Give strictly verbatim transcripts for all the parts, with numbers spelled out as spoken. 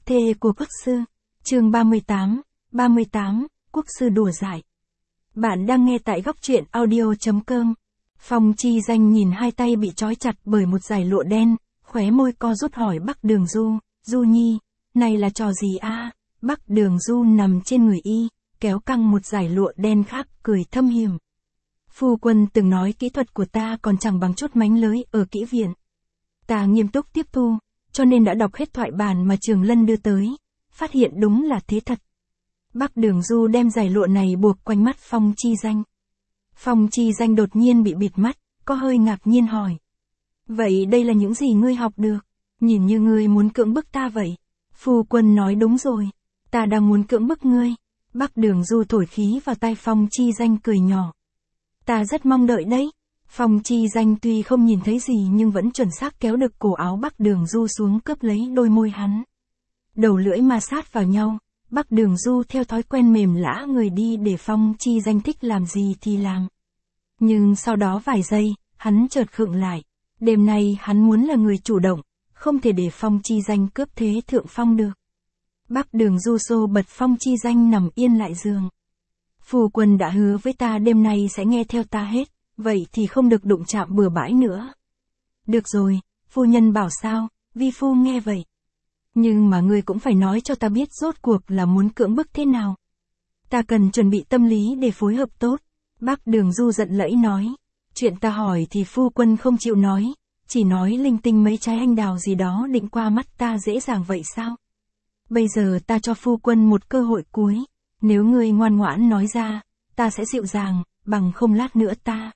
thê của quốc sư. Chương ba mươi tám, ba mươi tám, quốc sư đùa dại. Bạn đang nghe tại góc truyện audio chấm com. Phong Chi Danh nhìn hai tay bị trói chặt bởi một dải lụa đen, khóe môi co rút hỏi Bắc Đường Du, Du Nhi, này là trò gì a? Bắc Đường Du nằm trên người y, kéo căng một dải lụa đen khác, cười thâm hiểm. Phu quân từng nói kỹ thuật của ta còn chẳng bằng chút mánh lới ở kỹ viện. Ta nghiêm túc tiếp thu, cho nên đã đọc hết thoại bản mà Trường Lân đưa tới, phát hiện đúng là thế thật. Bắc Đường Du đem dải lụa này buộc quanh mắt Phong Chi Danh. Phong Chi Danh đột nhiên bị bịt mắt, có hơi ngạc nhiên hỏi. Vậy đây là những gì ngươi học được? Nhìn như ngươi muốn cưỡng bức ta vậy. Phu quân nói đúng rồi, ta đang muốn cưỡng bức ngươi. Bắc Đường Du thổi khí vào tai Phong Chi Danh cười nhỏ. Ta rất mong đợi đấy. Phong Chi Danh tuy không nhìn thấy gì nhưng vẫn chuẩn xác kéo được cổ áo Bắc Đường Du xuống cướp lấy đôi môi hắn. Đầu lưỡi ma sát vào nhau, Bắc Đường Du theo thói quen mềm lã người đi để Phong Chi Danh thích làm gì thì làm. Nhưng sau đó vài giây, hắn chợt khựng lại. Đêm nay hắn muốn là người chủ động, không thể để Phong Chi Danh cướp thế thượng phong được. Bắc Đường Du xô bật Phong Chi Danh nằm yên lại giường. Phu quân đã hứa với ta đêm nay sẽ nghe theo ta hết, vậy thì không được đụng chạm bừa bãi nữa. Được rồi, phu nhân bảo sao, vi phu nghe vậy. Nhưng mà ngươi cũng phải nói cho ta biết rốt cuộc là muốn cưỡng bức thế nào. Ta cần chuẩn bị tâm lý để phối hợp tốt. Bắc Đường Du giận lẫy nói. Chuyện ta hỏi thì phu quân không chịu nói, chỉ nói linh tinh mấy trái anh đào gì đó định qua mắt ta dễ dàng vậy sao? Bây giờ ta cho phu quân một cơ hội cuối. Nếu ngươi ngoan ngoãn nói ra, ta sẽ dịu dàng, bằng không lát nữa ta.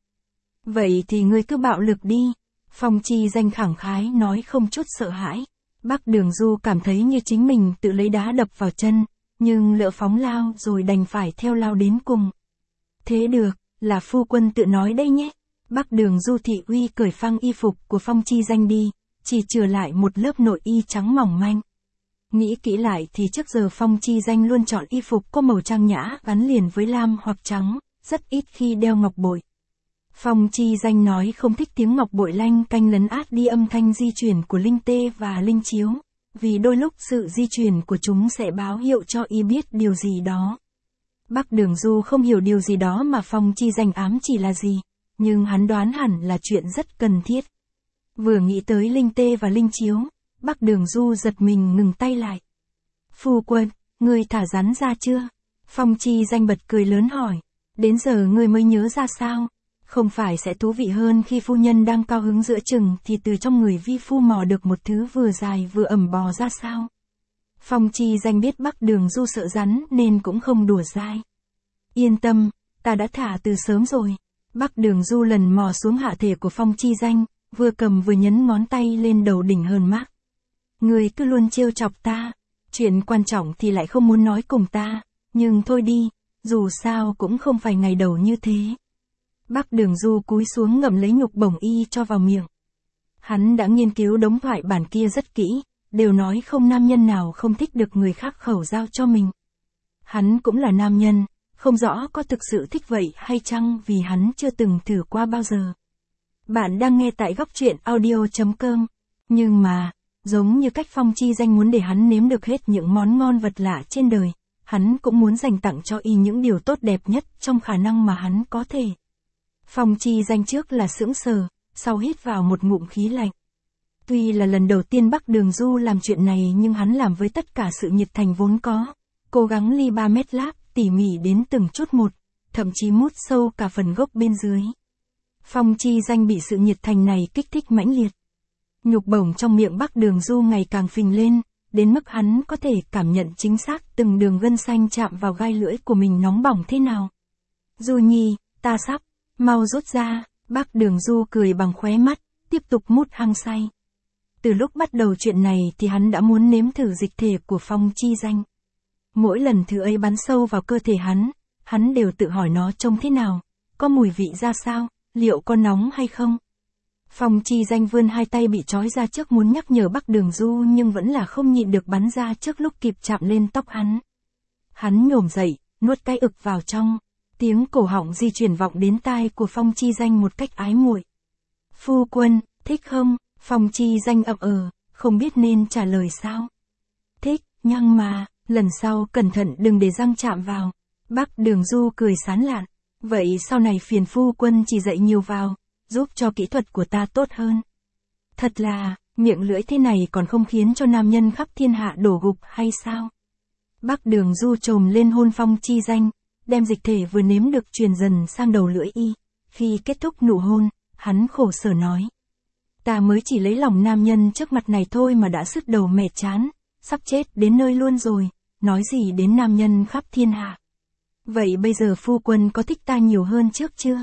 Vậy thì ngươi cứ bạo lực đi. Phong Chi Danh khẳng khái nói không chút sợ hãi. Bắc Đường Du cảm thấy như chính mình tự lấy đá đập vào chân, nhưng lỡ phóng lao rồi đành phải theo lao đến cùng. Thế được, là phu quân tự nói đây nhé. Bắc Đường Du thị uy cởi phăng y phục của Phong Chi Danh đi, chỉ chừa lại một lớp nội y trắng mỏng manh. Nghĩ kỹ lại thì trước giờ Phong Chi Danh luôn chọn y phục có màu trang nhã gắn liền với lam hoặc trắng, rất ít khi đeo ngọc bội. Phong Chi Danh nói không thích tiếng ngọc bội lanh canh lấn át đi âm thanh di chuyển của linh tê và linh chiếu, vì đôi lúc sự di chuyển của chúng sẽ báo hiệu cho y biết điều gì đó. Bắc Đường Du không hiểu điều gì đó mà Phong Chi Danh ám chỉ là gì, nhưng hắn đoán hẳn là chuyện rất cần thiết. Vừa nghĩ tới linh tê và linh chiếu, Bắc Đường Du giật mình ngừng tay lại. Phu quân, ngươi thả rắn ra chưa? Phong Chi Danh bật cười lớn hỏi. Đến giờ ngươi mới nhớ ra sao? Không phải sẽ thú vị hơn khi phu nhân đang cao hứng giữa chừng thì từ trong người vi phu mò được một thứ vừa dài vừa ẩm bò ra sao? Phong Chi Danh biết Bắc Đường Du sợ rắn nên cũng không đùa dai. Yên tâm, ta đã thả từ sớm rồi. Bắc Đường Du lần mò xuống hạ thể của Phong Chi Danh, vừa cầm vừa nhấn ngón tay lên đầu đỉnh hờn mác. Ngươi cứ luôn trêu chọc ta, chuyện quan trọng thì lại không muốn nói cùng ta, nhưng thôi đi, dù sao cũng không phải ngày đầu như thế. Bắc Đường Du cúi xuống ngậm lấy nhục bổng y cho vào miệng. Hắn đã nghiên cứu đống thoại bản kia rất kỹ, đều nói không nam nhân nào không thích được người khác khẩu giao cho mình. Hắn cũng là nam nhân, không rõ có thực sự thích vậy hay chăng vì hắn chưa từng thử qua bao giờ. Bạn đang nghe tại góc truyện audio chấm com, nhưng mà, giống như cách Phong Chi Danh muốn để hắn nếm được hết những món ngon vật lạ trên đời, hắn cũng muốn dành tặng cho y những điều tốt đẹp nhất trong khả năng mà hắn có thể. Phong Chi Danh trước là sững sờ, sau hít vào một ngụm khí lạnh. Tuy là lần đầu tiên Bắc Đường Du làm chuyện này nhưng hắn làm với tất cả sự nhiệt thành vốn có, cố gắng ly ba mét láp, tỉ mỉ đến từng chút một, thậm chí mút sâu cả phần gốc bên dưới. Phong Chi Danh bị sự nhiệt thành này kích thích mãnh liệt. Nhục bổng trong miệng Bắc Đường Du ngày càng phình lên, đến mức hắn có thể cảm nhận chính xác từng đường gân xanh chạm vào gai lưỡi của mình nóng bỏng thế nào. Du Nhi, ta sắp, mau rút ra. Bắc Đường Du cười bằng khóe mắt, tiếp tục mút hăng say. Từ lúc bắt đầu chuyện này thì hắn đã muốn nếm thử dịch thể của Phong Chi Danh. Mỗi lần thứ ấy bắn sâu vào cơ thể hắn, hắn đều tự hỏi nó trông thế nào, có mùi vị ra sao, liệu có nóng hay không. Phong Chi Danh vươn hai tay bị trói ra trước muốn nhắc nhở Bắc Đường Du nhưng vẫn là không nhịn được bắn ra trước lúc kịp chạm lên tóc hắn. Hắn nhổm dậy, nuốt cái ực vào trong. Tiếng cổ họng di chuyển vọng đến tai của Phong Chi Danh một cách ái muội. Phu quân, thích không? Phong Chi Danh ậm ờ, không biết nên trả lời sao. Thích, nhưng nhăng mà, lần sau cẩn thận đừng để răng chạm vào. Bác Đường Du cười sán lạn. Vậy sau này phiền phu quân chỉ dạy nhiều vào, giúp cho kỹ thuật của ta tốt hơn. Thật là, miệng lưỡi thế này còn không khiến cho nam nhân khắp thiên hạ đổ gục hay sao? Bác Đường Du trồm lên hôn Phong Chi Danh, đem dịch thể vừa nếm được truyền dần sang đầu lưỡi y. Khi kết thúc nụ hôn, hắn khổ sở nói. Ta mới chỉ lấy lòng nam nhân trước mặt này thôi mà đã sứt đầu mẻ chán, sắp chết đến nơi luôn rồi, nói gì đến nam nhân khắp thiên hạ. Vậy bây giờ phu quân có thích ta nhiều hơn trước chưa?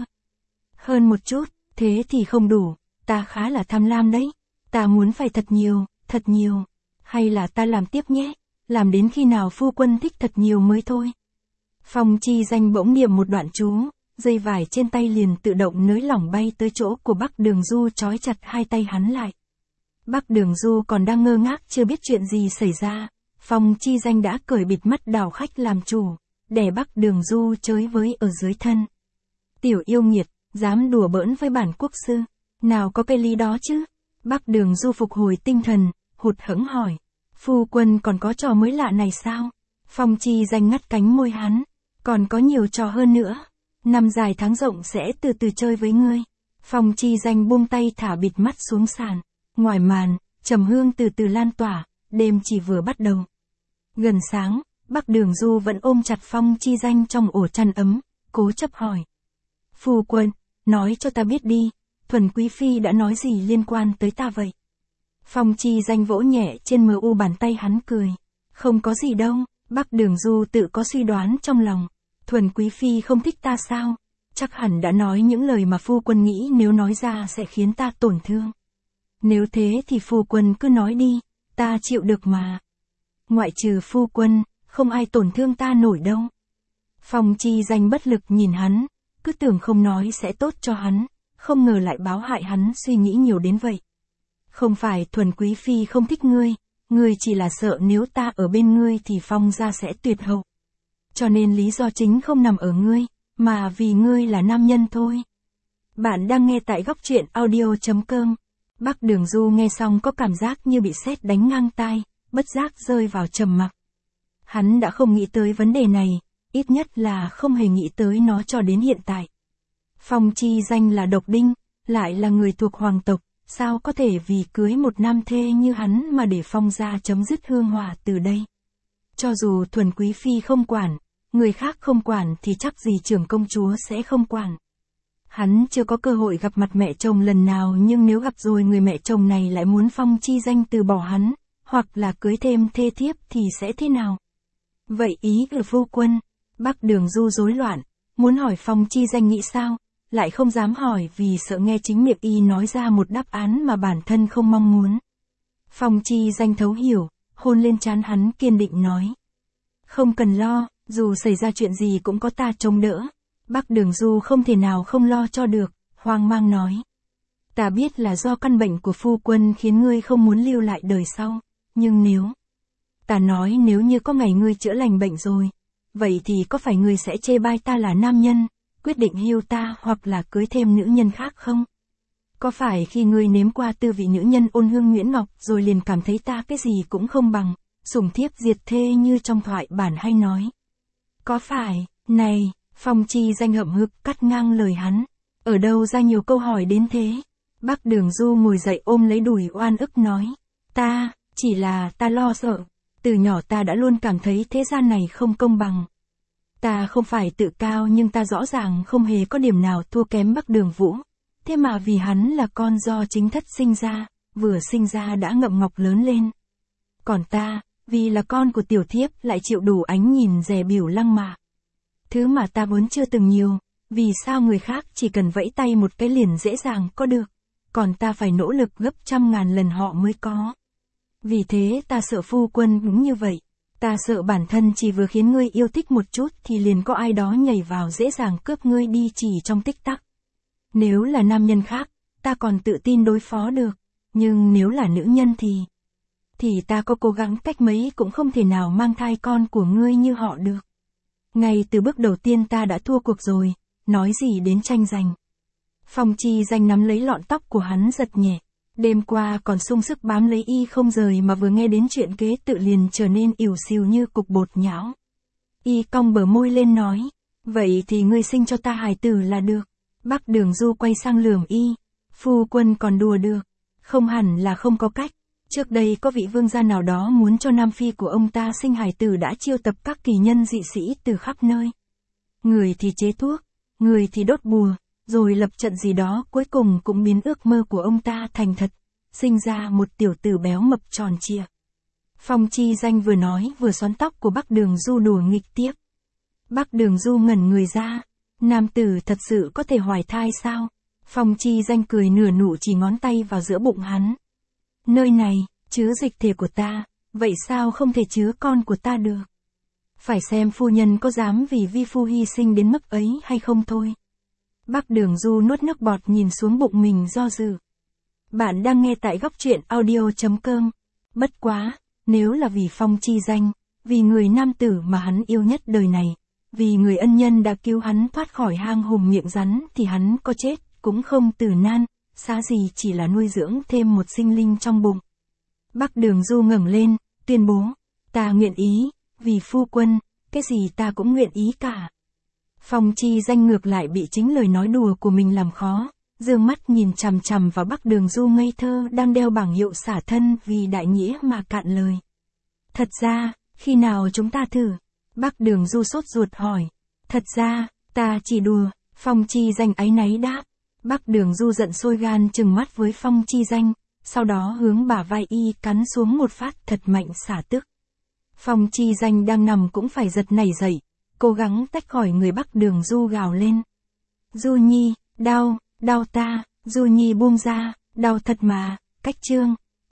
Hơn một chút, thế thì không đủ, ta khá là tham lam đấy, ta muốn phải thật nhiều, thật nhiều, hay là ta làm tiếp nhé, làm đến khi nào phu quân thích thật nhiều mới thôi. Phong Chi Danh bỗng niệm một đoạn chú, dây vải trên tay liền tự động nới lỏng bay tới chỗ của Bắc Đường Du trói chặt hai tay hắn lại. Bắc Đường Du còn đang ngơ ngác chưa biết chuyện gì xảy ra, Phong Chi Danh đã cởi bịt mắt đảo khách làm chủ, để Bắc Đường Du chới với ở dưới thân. Tiểu yêu nghiệt, dám đùa bỡn với bản quốc sư, nào có cái lý đó chứ? Bắc Đường Du phục hồi tinh thần, hụt hẫng hỏi, phu quân còn có trò mới lạ này sao? Phong Chi Danh ngắt cánh môi hắn, còn có nhiều trò hơn nữa. Năm dài tháng rộng sẽ từ từ chơi với ngươi. Phong Chi Danh buông tay thả bịt mắt xuống sàn. Ngoài màn, trầm hương từ từ lan tỏa, đêm chỉ vừa bắt đầu. Gần sáng, Bắc Đường Du vẫn ôm chặt Phong Chi Danh trong ổ chăn ấm, cố chấp hỏi. Phu quân, nói cho ta biết đi, Thuần Quý Phi đã nói gì liên quan tới ta vậy? Phong Chi Danh vỗ nhẹ trên mờ u bàn tay hắn cười. Không có gì đâu, Bắc Đường Du tự có suy đoán trong lòng. Thuần Quý Phi không thích ta sao? Chắc hẳn đã nói những lời mà phu quân nghĩ nếu nói ra sẽ khiến ta tổn thương. Nếu thế thì phu quân cứ nói đi, ta chịu được mà. Ngoại trừ phu quân, không ai tổn thương ta nổi đâu. Phong Chi Danh bất lực nhìn hắn, cứ tưởng không nói sẽ tốt cho hắn, không ngờ lại báo hại hắn suy nghĩ nhiều đến vậy. Không phải Thuần Quý Phi không thích ngươi, ngươi chỉ là sợ nếu ta ở bên ngươi thì Phong gia sẽ tuyệt hậu. Cho nên lý do chính không nằm ở ngươi, mà vì ngươi là nam nhân thôi. Bạn đang nghe tại góc truyện audio chấm com. Bắc Đường Du nghe xong có cảm giác như bị sét đánh ngang tai, bất giác rơi vào trầm mặc. Hắn đã không nghĩ tới vấn đề này, ít nhất là không hề nghĩ tới nó cho đến hiện tại. Phong Chi Danh là độc đinh, lại là người thuộc hoàng tộc, sao có thể vì cưới một nam thê như hắn mà để Phong gia chấm dứt hương hỏa từ đây. Cho dù Thuần Quý Phi không quản, người khác không quản thì chắc gì trưởng công chúa sẽ không quản. Hắn chưa có cơ hội gặp mặt mẹ chồng lần nào, nhưng nếu gặp rồi người mẹ chồng này lại muốn Phong Chi Danh từ bỏ hắn, hoặc là cưới thêm thê thiếp thì sẽ thế nào? Vậy ý của phu quân, Bắc Đường Du rối loạn, muốn hỏi Phong Chi Danh nghĩ sao, lại không dám hỏi vì sợ nghe chính miệng y nói ra một đáp án mà bản thân không mong muốn. Phong Chi Danh thấu hiểu, hôn lên trán hắn kiên định nói. Không cần lo, dù xảy ra chuyện gì cũng có ta chống đỡ. Bắc Đường Du không thể nào không lo cho được, hoang mang nói. Ta biết là do căn bệnh của phu quân khiến ngươi không muốn lưu lại đời sau, nhưng nếu... Ta nói nếu như có ngày ngươi chữa lành bệnh rồi, vậy thì có phải ngươi sẽ chê bai ta là nam nhân, quyết định hưu ta hoặc là cưới thêm nữ nhân khác không? Có phải khi ngươi nếm qua tư vị nữ nhân ôn hương Nguyễn Ngọc rồi liền cảm thấy ta cái gì cũng không bằng, sủng thiếp diệt thê như trong thoại bản hay nói? Có phải, này, Phong Chi Danh hậm hực cắt ngang lời hắn, ở đâu ra nhiều câu hỏi đến thế? Bắc Đường Du ngồi dậy ôm lấy đùi oan ức nói, ta, chỉ là ta lo sợ, từ nhỏ ta đã luôn cảm thấy thế gian này không công bằng. Ta không phải tự cao nhưng ta rõ ràng không hề có điểm nào thua kém Bắc Đường Vũ, thế mà vì hắn là con do chính thất sinh ra, vừa sinh ra đã ngậm ngọc lớn lên. Còn ta, vì là con của tiểu thiếp lại chịu đủ ánh nhìn dè bỉu lăng mạ. Thứ mà ta vốn chưa từng nhiều, vì sao người khác chỉ cần vẫy tay một cái liền dễ dàng có được, còn ta phải nỗ lực gấp trăm ngàn lần họ mới có. Vì thế ta sợ phu quân cũng như vậy, ta sợ bản thân chỉ vừa khiến ngươi yêu thích một chút thì liền có ai đó nhảy vào dễ dàng cướp ngươi đi chỉ trong tích tắc. Nếu là nam nhân khác, ta còn tự tin đối phó được, nhưng nếu là nữ nhân thì... thì ta có cố gắng cách mấy cũng không thể nào mang thai con của ngươi như họ được. Ngay từ bước đầu tiên ta đã thua cuộc rồi, nói gì đến tranh giành. Phong Chi Danh nắm lấy lọn tóc của hắn giật nhẹ, Đêm qua còn sung sức bám lấy y không rời mà vừa nghe đến chuyện kế tự liền trở nên ỉu xìu như cục bột nhão. Y cong bờ môi lên nói, vậy thì ngươi sinh cho ta hài tử là được. Bắc Đường Du quay sang lườm y, phu quân còn đùa được, không hẳn là không có cách. Trước đây có vị vương gia nào đó muốn cho nam phi của ông ta sinh hài tử đã chiêu tập các kỳ nhân dị sĩ từ khắp nơi. Người thì chế thuốc, người thì đốt bùa, rồi lập trận gì đó cuối cùng cũng biến ước mơ của ông ta thành thật, sinh ra một tiểu tử béo mập tròn trịa. Phong Chi Danh vừa nói vừa xoắn tóc của Bắc Đường Du đùa nghịch tiếp. Bắc Đường Du ngẩn người ra, nam tử thật sự có thể hoài thai sao? Phong Chi Danh cười nửa nụ chỉ ngón tay vào giữa bụng hắn. Nơi này, chứa dịch thể của ta, vậy sao không thể chứa con của ta được? Phải xem phu nhân có dám vì vi phu hy sinh đến mức ấy hay không thôi. Bắc Đường Du nuốt nước bọt nhìn xuống bụng mình do dự. Bạn đang nghe tại góc truyện audio chấm com. Bất quá, nếu là vì Phong Chi Danh, vì người nam tử mà hắn yêu nhất đời này, vì người ân nhân đã cứu hắn thoát khỏi hang hùm miệng rắn thì hắn có chết cũng không từ nan, xá gì chỉ là nuôi dưỡng thêm một sinh linh trong bụng. Bắc Đường Du ngẩng lên, tuyên bố, ta nguyện ý, vì phu quân, cái gì ta cũng nguyện ý cả. Phong Chi Danh ngược lại bị chính lời nói đùa của mình làm khó, dương mắt nhìn chằm chằm vào Bắc Đường Du ngây thơ đang đeo bảng hiệu xả thân vì đại nghĩa mà cạn lời. Thật ra, khi nào chúng ta thử? Bắc Đường Du sốt ruột hỏi. Thật ra, ta chỉ đùa, Phong Chi Danh áy náy đáp. Bắc Đường Du giận sôi gan trừng mắt với Phong Chi Danh, sau đó hướng bả vai y cắn xuống một phát thật mạnh xả tức. Phong Chi Danh đang nằm cũng phải giật nảy dậy, cố gắng tách khỏi người Bắc Đường Du gào lên. Du Nhi, đau, đau ta, Du Nhi buông ra, đau thật mà, cách chương.